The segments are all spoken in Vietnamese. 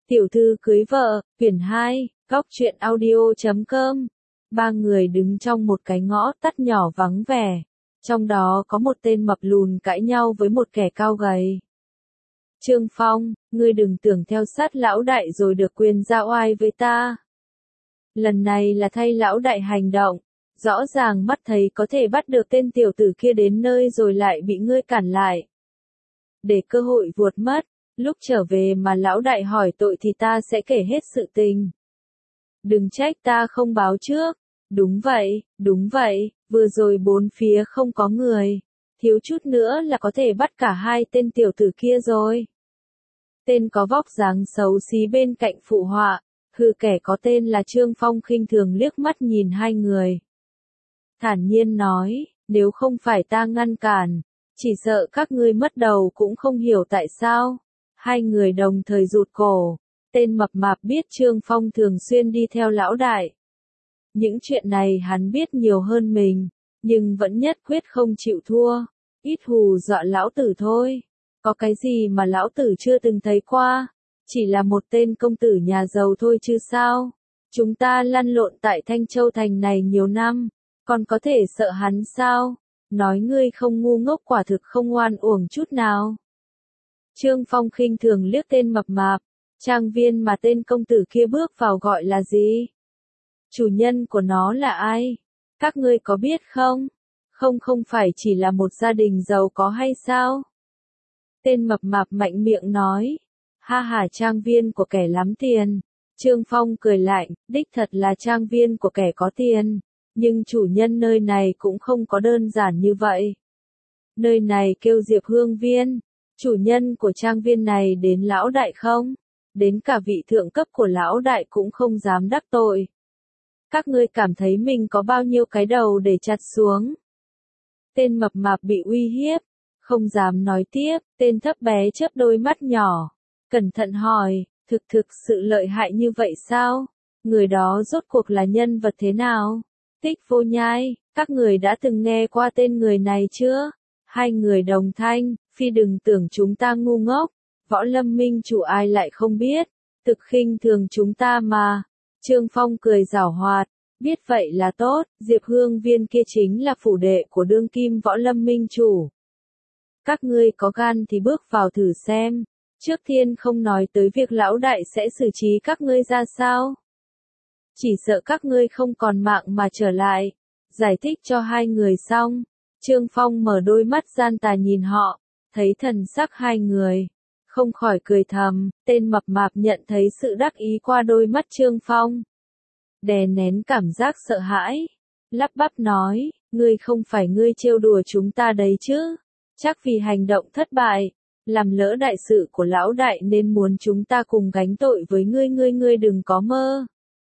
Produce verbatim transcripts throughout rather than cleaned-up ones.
Tiểu thư cưới vợ, quyển hai, góc truyện audio chấm com. Ba người đứng trong một cái ngõ tắt nhỏ vắng vẻ. Trong đó có một tên mập lùn cãi nhau với một kẻ cao gầy. Trương Phong, ngươi đừng tưởng theo sát lão đại rồi được quyền ra oai với ta. Lần này là thay lão đại hành động. Rõ ràng mắt thấy có thể bắt được tên tiểu tử kia đến nơi rồi lại bị ngươi cản lại. Để cơ hội vuột mất. Lúc trở về mà lão đại hỏi tội thì ta sẽ kể hết sự tình. Đừng trách ta không báo trước. Đúng vậy, đúng vậy, vừa rồi bốn phía không có người. Thiếu chút nữa là có thể bắt cả hai tên tiểu tử kia rồi. Tên có vóc dáng xấu xí bên cạnh phụ họa, hừ kẻ có tên là Trương Phong khinh thường liếc mắt nhìn hai người. Thản nhiên nói, nếu không phải ta ngăn cản, chỉ sợ các ngươi mất đầu cũng không hiểu tại sao. Hai người đồng thời rụt cổ. Tên mập mạp biết Trương Phong thường xuyên đi theo lão đại. Những chuyện này hắn biết nhiều hơn mình, nhưng vẫn nhất quyết không chịu thua. Ít hù dọa lão tử thôi. Có cái gì mà lão tử chưa từng thấy qua? Chỉ là một tên công tử nhà giàu thôi chứ sao? Chúng ta lăn lộn tại Thanh Châu Thành này nhiều năm, còn có thể sợ hắn sao? Nói ngươi không ngu ngốc quả thực không oan uổng chút nào. Trương Phong khinh thường liếc tên mập mạp, trang viên mà tên công tử kia bước vào gọi là gì? Chủ nhân của nó là ai? Các ngươi có biết không? Không không phải chỉ là một gia đình giàu có hay sao? Tên mập mạp mạnh miệng nói, ha ha trang viên của kẻ lắm tiền. Trương Phong cười lạnh, đích thật là trang viên của kẻ có tiền, nhưng chủ nhân nơi này cũng không có đơn giản như vậy. Nơi này kêu Diệp Hương Viên. Chủ nhân của trang viên này đến lão đại không? Đến cả vị thượng cấp của lão đại cũng không dám đắc tội. Các ngươi cảm thấy mình có bao nhiêu cái đầu để chặt xuống? Tên mập mạp bị uy hiếp, không dám nói tiếp, tên thấp bé chớp đôi mắt nhỏ, cẩn thận hỏi, thực thực sự lợi hại như vậy sao? Người đó rốt cuộc là nhân vật thế nào? Tích Vô Nhai, các người đã từng nghe qua tên người này chưa? Hai người đồng thanh, phi đừng tưởng chúng ta ngu ngốc, Võ Lâm Minh chủ ai lại không biết, thực khinh thường chúng ta mà. Trương Phong cười giảo hoạt, biết vậy là tốt, Diệp Hương Viên kia chính là phủ đệ của đương kim Võ Lâm Minh chủ. Các ngươi có gan thì bước vào thử xem, trước tiên không nói tới việc lão đại sẽ xử trí các ngươi ra sao. Chỉ sợ các ngươi không còn mạng mà trở lại. Giải thích cho hai người xong, Trương Phong mở đôi mắt gian tà nhìn họ, thấy thần sắc hai người, không khỏi cười thầm. Tên mập mạp nhận thấy sự đắc ý qua đôi mắt Trương Phong, đè nén cảm giác sợ hãi, lắp bắp nói, ngươi không phải ngươi trêu đùa chúng ta đấy chứ? Chắc vì hành động thất bại, làm lỡ đại sự của lão đại nên muốn chúng ta cùng gánh tội với ngươi, ngươi ngươi đừng có mơ.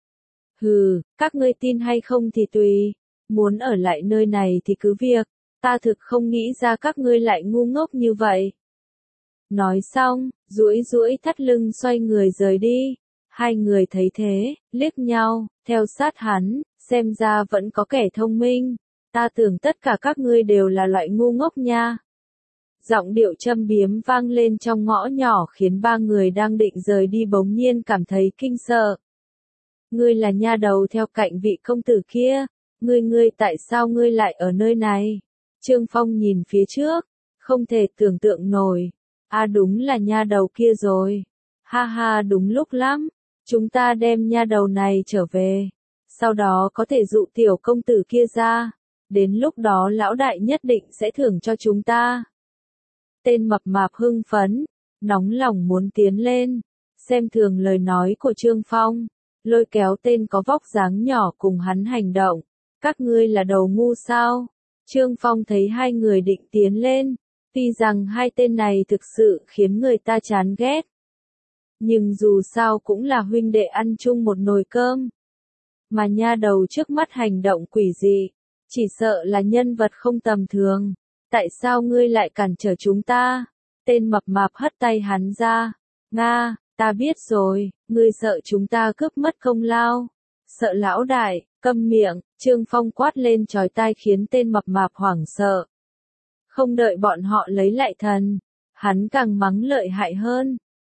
Hừ, các ngươi tin hay không thì tùy, muốn ở lại nơi này thì cứ việc, ta thực không nghĩ ra các ngươi lại ngu ngốc như vậy. Nói xong, duỗi duỗi thắt lưng xoay người rời đi. Hai người thấy thế, liếc nhau, theo sát hắn, xem ra vẫn có kẻ thông minh. Ta tưởng tất cả các ngươi đều là loại ngu ngốc nha. Giọng điệu châm biếm vang lên trong ngõ nhỏ khiến ba người đang định rời đi bỗng nhiên cảm thấy kinh sợ. Ngươi là nha đầu theo cạnh vị công tử kia, ngươi ngươi tại sao ngươi lại ở nơi này? Trương Phong nhìn phía trước, không thể tưởng tượng nổi. À đúng là nha đầu kia rồi. Ha ha đúng lúc lắm, chúng ta đem nha đầu này trở về. Sau đó có thể dụ tiểu công tử kia ra. Đến lúc đó lão đại nhất định sẽ thưởng cho chúng ta. Tên mập mạp hưng phấn, nóng lòng muốn tiến lên, xem thường lời nói của Trương Phong, lôi kéo tên có vóc dáng nhỏ cùng hắn hành động. Các ngươi là đầu ngu sao? Trương Phong thấy hai người định tiến lên, tuy rằng hai tên này thực sự khiến người ta chán ghét, nhưng dù sao cũng là huynh đệ ăn chung một nồi cơm. Mà nha đầu trước mắt hành động quỷ dị, chỉ sợ là nhân vật không tầm thường. Tại sao ngươi lại cản trở chúng ta? Tên mập mạp hất tay hắn ra. Nga, ta biết rồi, ngươi sợ chúng ta cướp mất công lao. Sợ lão đại, câm miệng, Trương Phong quát lên chói tai khiến tên mập mạp hoảng sợ. Không đợi bọn họ lấy lại thần, hắn càng mắng lợi hại hơn.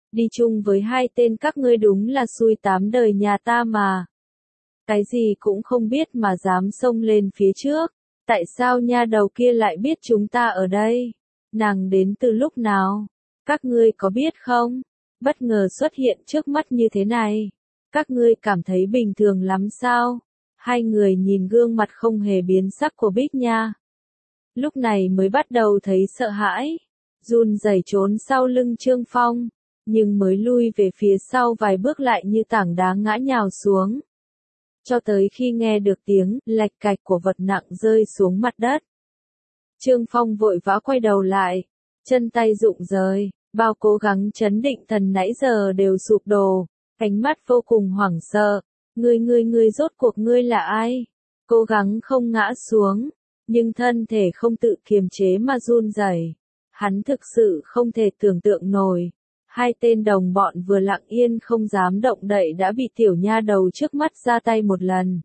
đi chung với hai tên các ngươi đúng là xui tám đời nhà ta mà. Cái gì cũng không biết mà dám xông lên phía trước, tại sao nha đầu kia lại biết chúng ta ở đây? Nàng đến từ lúc nào? Các ngươi có biết không? Bất ngờ xuất hiện trước mắt như thế này. Các ngươi cảm thấy bình thường lắm sao? Hai người nhìn gương mặt không hề biến sắc của Bích Nha. Lúc này mới bắt đầu thấy sợ hãi, run rẩy trốn sau lưng Trương Phong, nhưng mới lui về phía sau vài bước lại như tảng đá ngã nhào xuống. Cho tới khi nghe được tiếng lạch cạch của vật nặng rơi xuống mặt đất. Trương Phong vội vã quay đầu lại, chân tay rụng rời, bao cố gắng chấn định thần nãy giờ đều sụp đổ, ánh mắt vô cùng hoảng sợ. Ngươi ngươi ngươi rốt cuộc ngươi là ai? Cố gắng không ngã xuống, nhưng thân thể không tự kiềm chế mà run rẩy. Hắn thực sự không thể tưởng tượng nổi. Hai tên đồng bọn vừa lặng yên không dám động đậy đã bị tiểu nha đầu trước mắt ra tay một lần.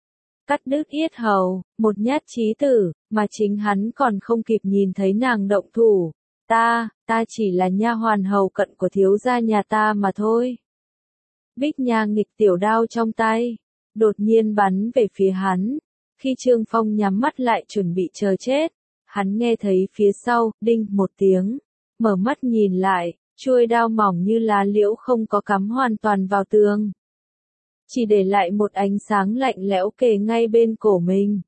Cắt đứt yết hầu, một nhát chí tử, mà chính hắn còn không kịp nhìn thấy nàng động thủ. Ta, ta chỉ là nha hoàn hầu cận của thiếu gia nhà ta mà thôi. Bích Nha nghịch tiểu đao trong tay, đột nhiên bắn về phía hắn. Khi Trương Phong nhắm mắt lại chuẩn bị chờ chết, hắn nghe thấy phía sau, đinh một tiếng, mở mắt nhìn lại, chuôi đao mỏng như lá liễu không có cắm hoàn toàn vào tường. Chỉ để lại một ánh sáng lạnh lẽo kề ngay bên cổ mình.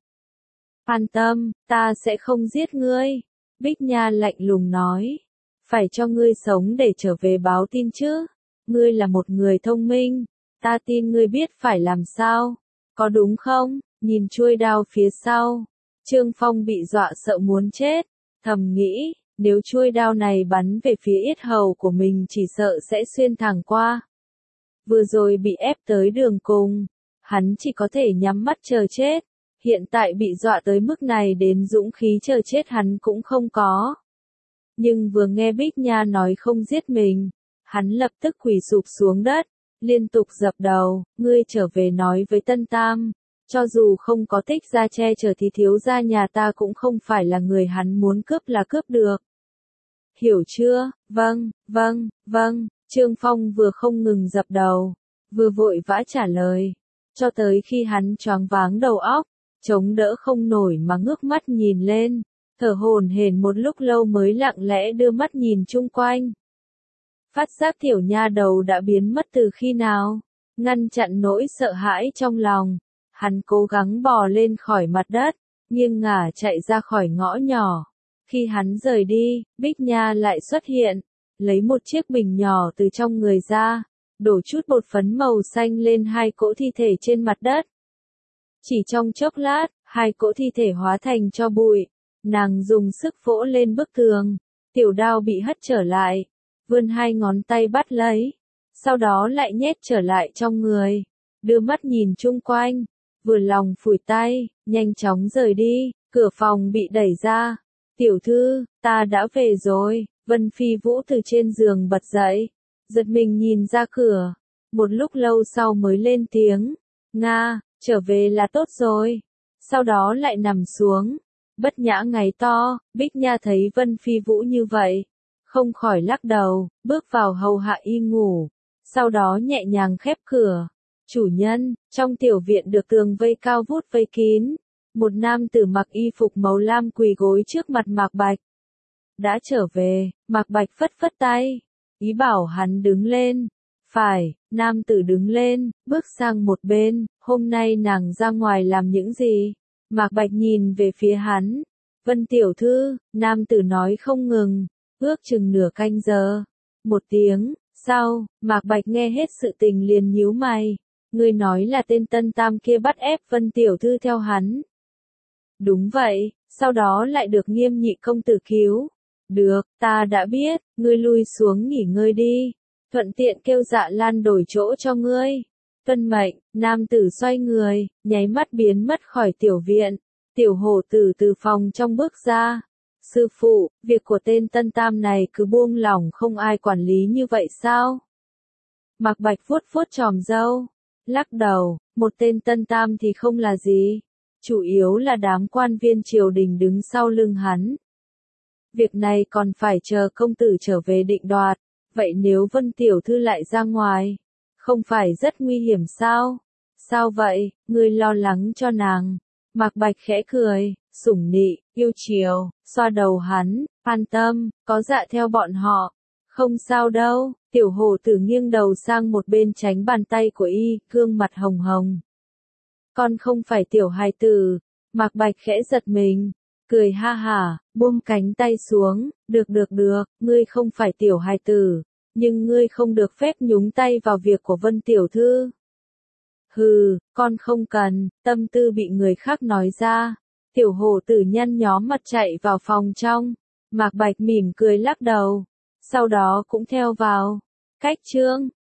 An tâm, ta sẽ không giết ngươi, Bích Nha lạnh lùng nói. Phải cho ngươi sống để trở về báo tin chứ. Ngươi là một người thông minh, ta tin ngươi biết phải làm sao, có đúng không? Nhìn chuôi đao phía sau, Trương Phong bị dọa sợ muốn chết, thầm nghĩ, nếu chuôi đao này bắn về phía yết hầu của mình chỉ sợ sẽ xuyên thẳng qua. Vừa rồi bị ép tới đường cùng, hắn chỉ có thể nhắm mắt chờ chết, hiện tại bị dọa tới mức này đến dũng khí chờ chết hắn cũng không có. Nhưng vừa nghe Bích Nha nói không giết mình, hắn lập tức quỳ sụp xuống đất, liên tục dập đầu, ngươi trở về nói với Tân Tam, cho dù không có Tích gia che chở thì thiếu gia nhà ta cũng không phải là người hắn muốn cướp là cướp được. Hiểu chưa? Vâng, vâng, vâng, Trương Phong vừa không ngừng dập đầu, vừa vội vã trả lời, cho tới khi hắn choáng váng đầu óc, chống đỡ không nổi mà ngước mắt nhìn lên, thở hổn hển một lúc lâu mới lặng lẽ đưa mắt nhìn chung quanh. Phát giác tiểu nha đầu đã biến mất từ khi nào, ngăn chặn nỗi sợ hãi trong lòng, hắn cố gắng bò lên khỏi mặt đất, nghiêng ngả chạy ra khỏi ngõ nhỏ. Khi hắn rời đi, Bích Nha lại xuất hiện, lấy một chiếc bình nhỏ từ trong người ra, đổ chút bột phấn màu xanh lên hai cỗ thi thể trên mặt đất. Chỉ trong chốc lát, hai cỗ thi thể hóa thành tro bụi, nàng dùng sức vỗ lên bức tường, tiểu đao bị hất trở lại, vươn hai ngón tay bắt lấy, sau đó lại nhét trở lại trong người, đưa mắt nhìn chung quanh, vừa lòng phủi tay, nhanh chóng rời đi, cửa phòng bị đẩy ra. Tiểu thư, ta đã về rồi, Vân Phi Vũ từ trên giường bật dậy, giật mình nhìn ra cửa, một lúc lâu sau mới lên tiếng, Nga, trở về là tốt rồi, sau đó lại nằm xuống, bất nhã ngáy to, Bích Nha thấy Vân Phi Vũ như vậy, không khỏi lắc đầu, bước vào hầu hạ y ngủ, sau đó nhẹ nhàng khép cửa. Chủ nhân, trong tiểu viện được tường vây cao vút vây kín, một nam tử mặc y phục màu lam quỳ gối trước mặt Mạc Bạch. Đã trở về, Mạc Bạch phất phất tay, ý bảo hắn đứng lên. Phải, nam tử đứng lên, bước sang một bên, hôm nay nàng ra ngoài làm những gì? Mạc Bạch nhìn về phía hắn. Vân tiểu thư, nam tử nói không ngừng, ước chừng nửa canh giờ. Một tiếng, sau, Mạc Bạch nghe hết sự tình liền nhíu mày. Ngươi nói là tên Tân Tam kia bắt ép Vân tiểu thư theo hắn. Đúng vậy, sau đó lại được Nghiêm nhị công tử cứu. Được, ta đã biết, ngươi lui xuống nghỉ ngơi đi. Thuận tiện kêu Dạ Lan đổi chỗ cho ngươi. Tuân mệnh, nam tử xoay người, nháy mắt biến mất khỏi tiểu viện. Tiểu hổ tử từ phòng trong bước ra. Sư phụ, việc của tên Tân Tam này cứ buông lỏng không ai quản lý như vậy sao? Mạc Bạch vuốt vuốt chòm râu, lắc đầu, một tên Tân Tam thì không là gì. Chủ yếu là đám quan viên triều đình đứng sau lưng hắn. Việc này còn phải chờ công tử trở về định đoạt. vậy nếu Vân tiểu thư lại ra ngoài, không phải rất nguy hiểm sao? Sao vậy, ngươi lo lắng cho nàng? Mạc Bạch khẽ cười, sủng nị, yêu chiều, xoa đầu hắn, an tâm, có dạ theo bọn họ. Không sao đâu, tiểu hổ tử nghiêng đầu sang một bên tránh bàn tay của y, gương mặt hồng hồng. Con không phải tiểu hài tử, Mạc Bạch khẽ giật mình, cười ha hả, buông cánh tay xuống, được được được, ngươi không phải tiểu hài tử, nhưng ngươi không được phép nhúng tay vào việc của Vân tiểu thư. Hừ, con không cần, tâm tư bị người khác nói ra. Tiểu hổ tử nhăn nhóm mặt chạy vào phòng trong, Mạc Bạch mỉm cười lắc đầu, sau đó cũng theo vào. Cách chương